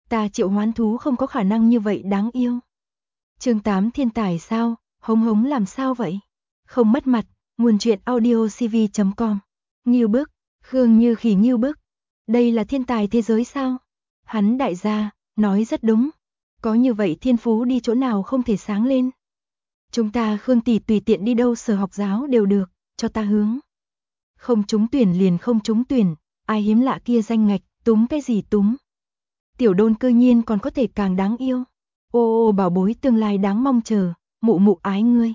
Ta triệu hoán thú không có khả năng như vậy đáng yêu. Chương 8 thiên tài sao, hống hống làm sao vậy? Không mất mặt, nguồn truyện audiocv.com. Ngưu Bức, Khương Như Khỉ Ngưu Bức. Đây là thiên tài thế giới sao? Hắn đại gia, nói rất đúng. Có như vậy thiên phú đi chỗ nào không thể sáng lên. Chúng ta Khương tỷ tùy tiện đi đâu sở học giáo đều được, cho ta hướng. Không trúng tuyển liền không trúng tuyển, ai hiếm lạ kia danh ngạch, túm cái gì túm. Tiểu Đôn cơ nhiên còn có thể càng đáng yêu. Ô bảo bối tương lai đáng mong chờ, mụ mụ ái ngươi.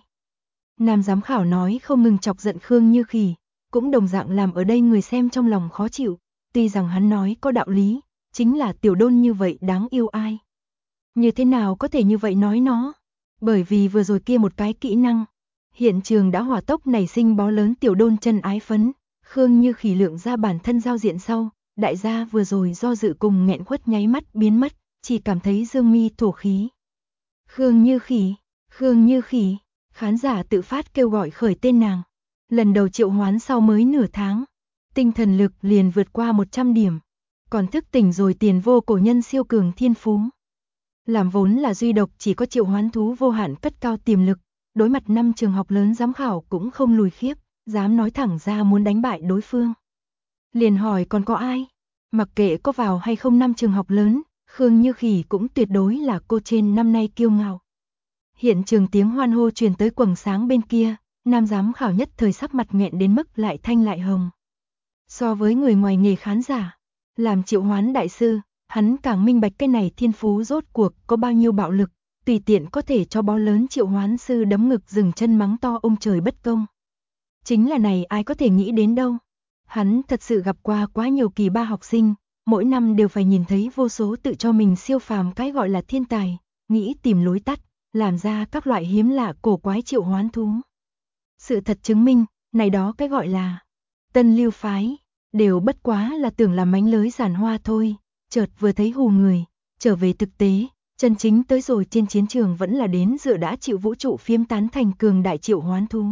Nam giám khảo nói không ngừng chọc giận Khương Như Khỉ, cũng đồng dạng làm ở đây người xem trong lòng khó chịu, tuy rằng hắn nói có đạo lý, chính là Tiểu Đôn như vậy đáng yêu ai. Như thế nào có thể như vậy nói nó? Bởi vì vừa rồi kia một cái kỹ năng, hiện trường đã hỏa tốc nảy sinh bó lớn Tiểu Đôn chân ái phấn, Khương Như Khỉ lượng ra bản thân giao diện sau, đại gia vừa rồi do dự cùng nghẹn khuất nháy mắt biến mất, chỉ cảm thấy dương mi thổ khí. Khương Như Khỉ, Khương Như Khỉ, khán giả tự phát kêu gọi khởi tên nàng. Lần đầu triệu hoán sau mới nửa tháng, tinh thần lực liền vượt qua 100 điểm, còn thức tỉnh rồi tiền vô cổ nhân siêu cường thiên phú. Làm vốn là duy độc chỉ có triệu hoán thú vô hạn cất cao tiềm lực, đối mặt 5 trường học lớn giám khảo cũng không lùi khiếp, dám nói thẳng ra muốn đánh bại đối phương. Liền hỏi còn có ai? Mặc kệ có vào hay không 5 trường học lớn, Khương Như Khỉ cũng tuyệt đối là cô trên năm nay kiêu ngạo. Hiện trường tiếng hoan hô truyền tới quầng sáng bên kia, nam giám khảo nhất thời sắc mặt nghẹn đến mức lại thanh lại hồng. So với người ngoài nghề khán giả, làm triệu hoán đại sư, hắn càng minh bạch cái này thiên phú rốt cuộc có bao nhiêu bạo lực, tùy tiện có thể cho bó lớn triệu hoán sư đấm ngực dừng chân mắng to ông trời bất công. Chính là này ai có thể nghĩ đến đâu. Hắn thật sự gặp qua quá nhiều kỳ ba học sinh, mỗi năm đều phải nhìn thấy vô số tự cho mình siêu phàm cái gọi là thiên tài, nghĩ tìm lối tắt, làm ra các loại hiếm lạ cổ quái triệu hoán thú. Sự thật chứng minh, này đó cái gọi là tân lưu phái, đều bất quá là tưởng làm mánh lới giản hoa thôi, chợt vừa thấy hù người, trở về thực tế, chân chính tới rồi trên chiến trường vẫn là đến dựa đã chịu vũ trụ phiếm tán thành cường đại triệu hoán thú.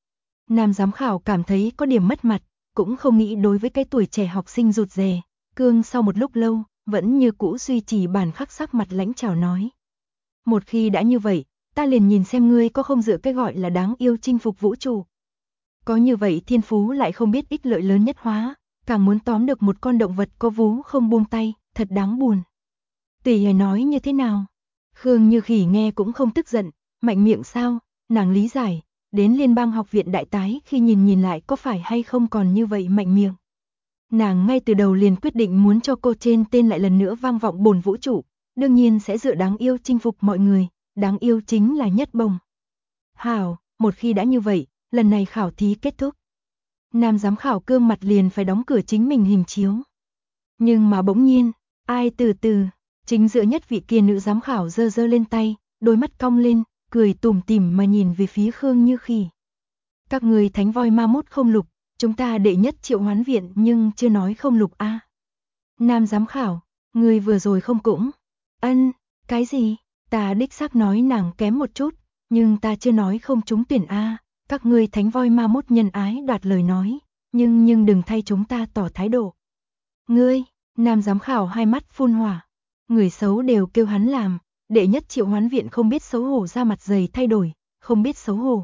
Nam giám khảo cảm thấy có điểm mất mặt, cũng không nghĩ đối với cái tuổi trẻ học sinh rụt rè, cương sau một lúc lâu, vẫn như cũ duy trì bản khắc sắc mặt lãnh chào nói. Một khi đã như vậy, ta liền nhìn xem ngươi có không dựa cái gọi là đáng yêu chinh phục vũ trụ. Có như vậy thiên phú lại không biết ích lợi lớn nhất hóa, càng muốn tóm được một con động vật có vú không buông tay, thật đáng buồn. Tùy hề nói như thế nào? Khương Như Khỉ nghe cũng không tức giận, mạnh miệng sao, nàng lý giải, đến liên bang học viện đại tái khi nhìn lại có phải hay không còn như vậy mạnh miệng. Nàng ngay từ đầu liền quyết định muốn cho cô trên tên lại lần nữa vang vọng bồn vũ trụ, đương nhiên sẽ dựa đáng yêu chinh phục mọi người, đáng yêu chính là nhất bồng. Hảo, một khi đã như vậy, lần này khảo thí kết thúc. Nam giám khảo cương mặt liền phải đóng cửa chính mình hình chiếu. Nhưng mà bỗng nhiên, ai từ từ, chính giữa nhất vị kia nữ giám khảo giơ giơ lên tay, đôi mắt cong lên, cười tủm tỉm mà nhìn về phía Khương Như Khỉ. Các người thánh voi ma mốt không lục, chúng ta đệ nhất triệu hoán viện nhưng chưa nói không lục a. Nam giám khảo, người vừa rồi không cũng. Ân, cái gì? Ta đích xác nói nàng kém một chút, nhưng ta chưa nói không trúng tuyển a. Các ngươi thánh voi ma mốt nhân ái đoạt lời nói, nhưng đừng thay chúng ta tỏ thái độ. Ngươi, nam giám khảo hai mắt phun hỏa. Người xấu đều kêu hắn làm, đệ nhất triệu hoán viện không biết xấu hổ ra mặt dày thay đổi, không biết xấu hổ.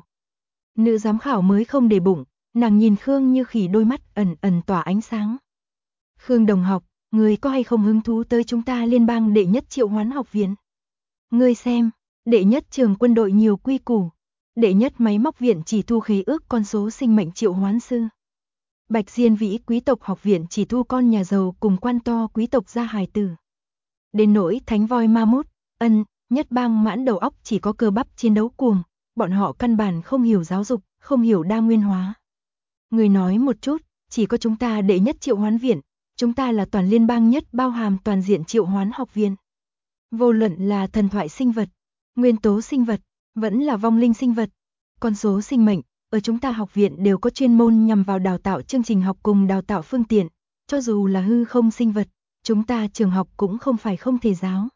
Nữ giám khảo mới không để bụng, nàng nhìn Khương Như Khỉ đôi mắt ẩn ẩn tỏa ánh sáng. Khương đồng học, ngươi có hay không hứng thú tới chúng ta liên bang đệ nhất triệu hoán học viện? Ngươi xem, đệ nhất trường quân đội nhiều quy củ, đệ nhất máy móc viện chỉ thu khế ước con số sinh mệnh triệu hoán sư. Bạch Diên Vĩ quý tộc học viện chỉ thu con nhà giàu cùng quan to quý tộc gia hài tử. Đến nỗi thánh voi ma mốt, nhất bang mãn đầu óc chỉ có cơ bắp chiến đấu cuồng, bọn họ căn bản không hiểu giáo dục, không hiểu đa nguyên hóa. Người nói một chút, chỉ có chúng ta đệ nhất triệu hoán viện, chúng ta là toàn liên bang nhất bao hàm toàn diện triệu hoán học viện. Vô luận là thần thoại sinh vật, nguyên tố sinh vật, vẫn là vong linh sinh vật, con số sinh mệnh, ở chúng ta học viện đều có chuyên môn nhằm vào đào tạo chương trình học cùng đào tạo phương tiện, cho dù là hư không sinh vật, chúng ta trường học cũng không phải không thể giáo.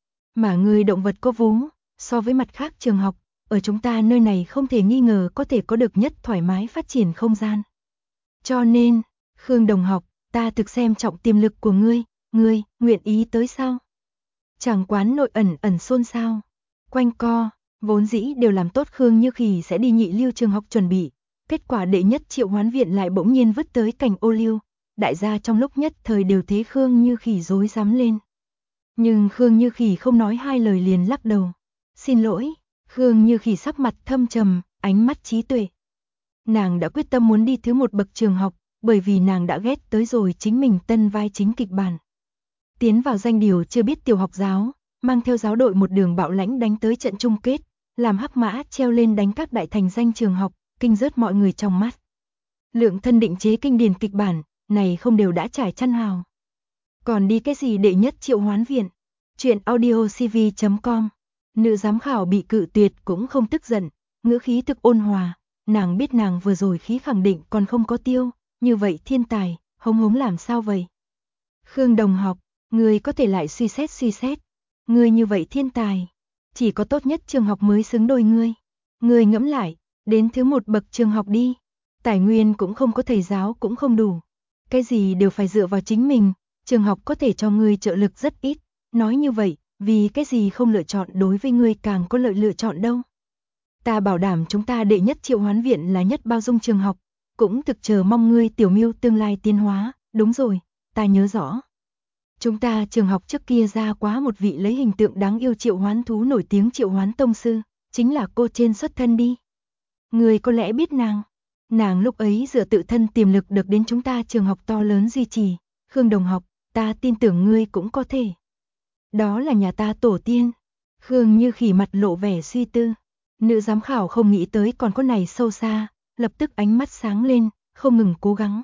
Mà người động vật có vú, so với mặt khác trường học, ở chúng ta nơi này không thể nghi ngờ có thể có được nhất thoải mái phát triển không gian. Cho nên, Khương đồng học, ta thực xem trọng tiềm lực của ngươi nguyện ý tới sao? Chàng quán nội ẩn ẩn xôn xao, quanh co, vốn dĩ đều làm tốt Khương Như Kỳ sẽ đi nhị lưu trường học chuẩn bị, kết quả đệ nhất Triệu Hoán Viện lại bỗng nhiên vứt tới cảnh ô liu, đại gia trong lúc nhất thời đều thấy Khương Như Kỳ rối rắm lên. Nhưng Khương Như Kỳ không nói hai lời liền lắc đầu. Xin lỗi, Khương Như Kỳ sắc mặt thâm trầm, ánh mắt trí tuệ. Nàng đã quyết tâm muốn đi thứ một bậc trường học, bởi vì nàng đã ghét tới rồi chính mình tân vai chính kịch bản. Tiến vào danh điều chưa biết tiểu học giáo, mang theo giáo đội một đường bạo lãnh đánh tới trận chung kết, làm hắc mã treo lên đánh các đại thành danh trường học, kinh rớt mọi người trong mắt. Lượng thân định chế kinh điển kịch bản, này không đều đã trải chăn hào. Còn đi cái gì đệ nhất Triệu Hoán Viện? Chuyện audiocv.com. Nữ giám khảo bị cự tuyệt cũng không tức giận, ngữ khí thực ôn hòa, nàng biết nàng vừa rồi khí khẳng định còn không có tiêu, như vậy thiên tài, hống làm sao vậy? Khương đồng học, ngươi có thể lại suy xét, ngươi như vậy thiên tài, chỉ có tốt nhất trường học mới xứng đôi ngươi. Ngươi ngẫm lại, đến thứ một bậc trường học đi, tài nguyên cũng không có, thầy giáo cũng không đủ, cái gì đều phải dựa vào chính mình, trường học có thể cho ngươi trợ lực rất ít, nói như vậy, vì cái gì không lựa chọn đối với ngươi càng có lợi lựa chọn đâu. Ta bảo đảm chúng ta đệ nhất Triệu Hoán Viện là nhất bao dung trường học, cũng thực chờ mong ngươi tiểu mưu tương lai tiến hóa, đúng rồi, ta nhớ rõ. Chúng ta trường học trước kia ra quá một vị lấy hình tượng đáng yêu triệu hoán thú nổi tiếng Triệu Hoán Tông Sư, chính là cô trên xuất thân đi. Ngươi có lẽ biết nàng lúc ấy dựa tự thân tiềm lực được đến chúng ta trường học to lớn duy trì, Khương đồng học, ta tin tưởng ngươi cũng có thể. Đó là nhà ta tổ tiên. Khương Như Kỳ mặt lộ vẻ suy tư. Nữ giám khảo không nghĩ tới còn có này sâu xa, lập tức ánh mắt sáng lên, không ngừng cố gắng.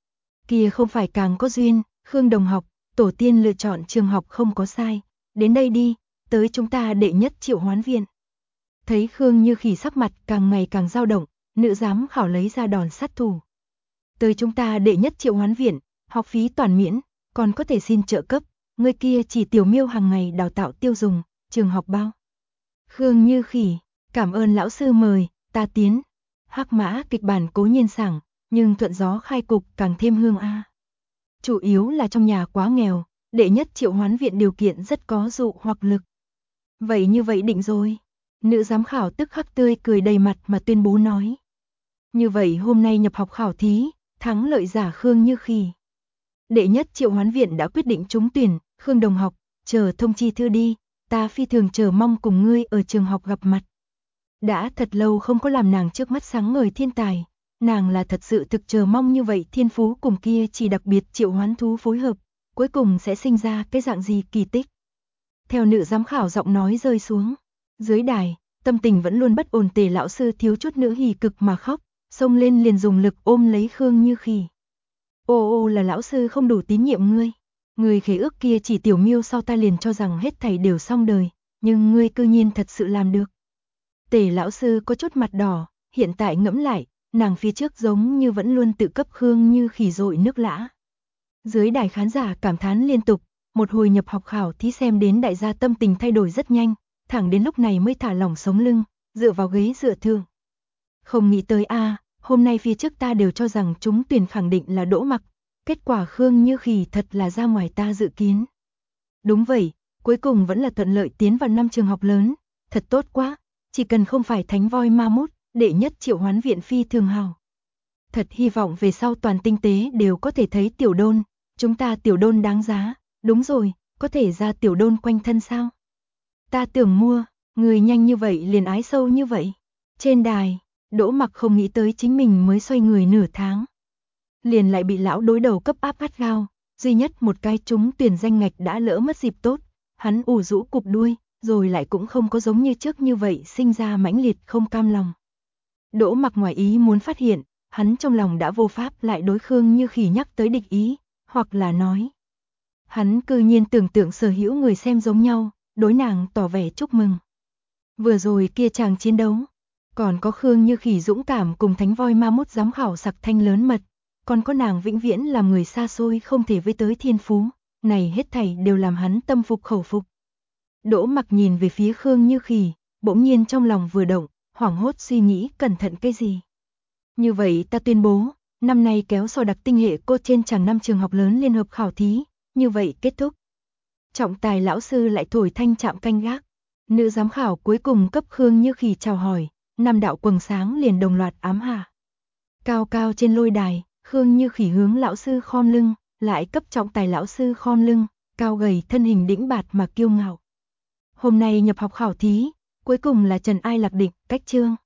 Kia không phải càng có duyên, Khương đồng học, tổ tiên lựa chọn trường học không có sai, đến đây đi, tới chúng ta đệ nhất Triệu Hoán Viện. Thấy Khương Như Kỳ sắc mặt càng ngày càng dao động, nữ giám khảo lấy ra đòn sát thủ. Tới chúng ta đệ nhất Triệu Hoán Viện, học phí toàn miễn, còn có thể xin trợ cấp, người kia chỉ tiểu miêu hàng ngày đào tạo tiêu dùng, trường học bao. Khương Như Kỳ, cảm ơn lão sư mời, ta tiến. Hắc mã kịch bản cố nhiên sảng, nhưng thuận gió khai cục càng thêm hương a. Chủ yếu là trong nhà quá nghèo, đệ nhất Triệu Hoán Viện điều kiện rất có dụ hoặc lực. Vậy như vậy định rồi. Nữ giám khảo tức khắc tươi cười đầy mặt mà tuyên bố nói. Như vậy hôm nay nhập học khảo thí, thắng lợi giả Khương Như Kỳ. Đệ nhất Triệu Hoán Viện đã quyết định trúng tuyển, Khương đồng học, chờ thông chi thư đi, ta phi thường chờ mong cùng ngươi ở trường học gặp mặt. Đã thật lâu không có làm nàng trước mắt sáng ngời thiên tài, nàng là thật sự thực chờ mong như vậy thiên phú cùng kia chỉ đặc biệt triệu hoán thú phối hợp, cuối cùng sẽ sinh ra cái dạng gì kỳ tích. Theo nữ giám khảo giọng nói rơi xuống, dưới đài, tâm tình vẫn luôn bất ổn Tề lão sư thiếu chút nữa hỉ cực mà khóc, xông lên liền dùng lực ôm lấy Khương Như Kỳ. Ô là lão sư không đủ tín nhiệm ngươi. Ngươi khế ước kia chỉ tiểu miêu sau ta liền cho rằng hết thảy đều xong đời, nhưng ngươi cư nhiên thật sự làm được. Tề lão sư có chút mặt đỏ, hiện tại ngẫm lại, nàng phía trước giống như vẫn luôn tự cấp Khương Như Kỳ dội nước lã. Dưới đài khán giả cảm thán liên tục, một hồi nhập học khảo thí xem đến đại gia tâm tình thay đổi rất nhanh, thẳng đến lúc này mới thả lỏng sống lưng, dựa vào ghế dựa thượng. Không nghĩ tới hôm nay phía trước ta đều cho rằng chúng tuyển khẳng định là Đỗ Mặc, kết quả Khương Như Kỳ thật là ra ngoài ta dự kiến. Đúng vậy, cuối cùng vẫn là thuận lợi tiến vào 5 trường học lớn, thật tốt quá, chỉ cần không phải thánh voi ma mút, đệ nhất Triệu Hoán Viện phi thường hào. Thật hy vọng về sau toàn tinh tế đều có thể thấy tiểu đôn, chúng ta tiểu đôn đáng giá, đúng rồi, có thể ra tiểu đôn quanh thân sao? Ta tưởng mua, người nhanh như vậy liền ái sâu như vậy. Trên đài, Đỗ Mặc không nghĩ tới chính mình mới xoay người nửa tháng. Liền lại bị lão đối đầu cấp áp gắt gao, duy nhất một cái trúng tuyển danh ngạch đã lỡ mất dịp tốt, hắn ủ rũ cụp đuôi, rồi lại cũng không có giống như trước như vậy sinh ra mãnh liệt không cam lòng. Đỗ Mặc ngoài ý muốn phát hiện, hắn trong lòng đã vô pháp lại đối Khương Như Kỳ nhắc tới địch ý, hoặc là nói. Hắn cư nhiên tưởng tượng sở hữu người xem giống nhau, đối nàng tỏ vẻ chúc mừng. Vừa rồi kia chàng chiến đấu, còn có Khương Như Kỳ dũng cảm cùng thánh voi ma mút giám khảo sặc thanh lớn mật, còn có nàng vĩnh viễn làm người xa xôi không thể với tới thiên phú, này hết thảy đều làm hắn tâm phục khẩu phục. Đỗ Mặc nhìn về phía Khương Như Kỳ, bỗng nhiên trong lòng vừa động, hoảng hốt suy nghĩ cẩn thận cái gì. Như vậy ta tuyên bố, năm nay kéo so đặc tinh hệ cô trên chàng 5 trường học lớn liên hợp khảo thí, như vậy kết thúc. Trọng tài lão sư lại thổi thanh chạm canh gác. Nữ giám khảo cuối cùng cấp Khương Như Khỉ chào hỏi, 5 đạo quầng sáng liền đồng loạt ám hạ. Cao cao trên lôi đài, Khương Như Khỉ hướng lão sư khom lưng, lại cấp trọng tài lão sư khom lưng, cao gầy thân hình đĩnh bạt mà kiêu ngạo. Hôm nay nhập học khảo thí, cuối cùng là Trần Ai Lạc Địch, cách chương.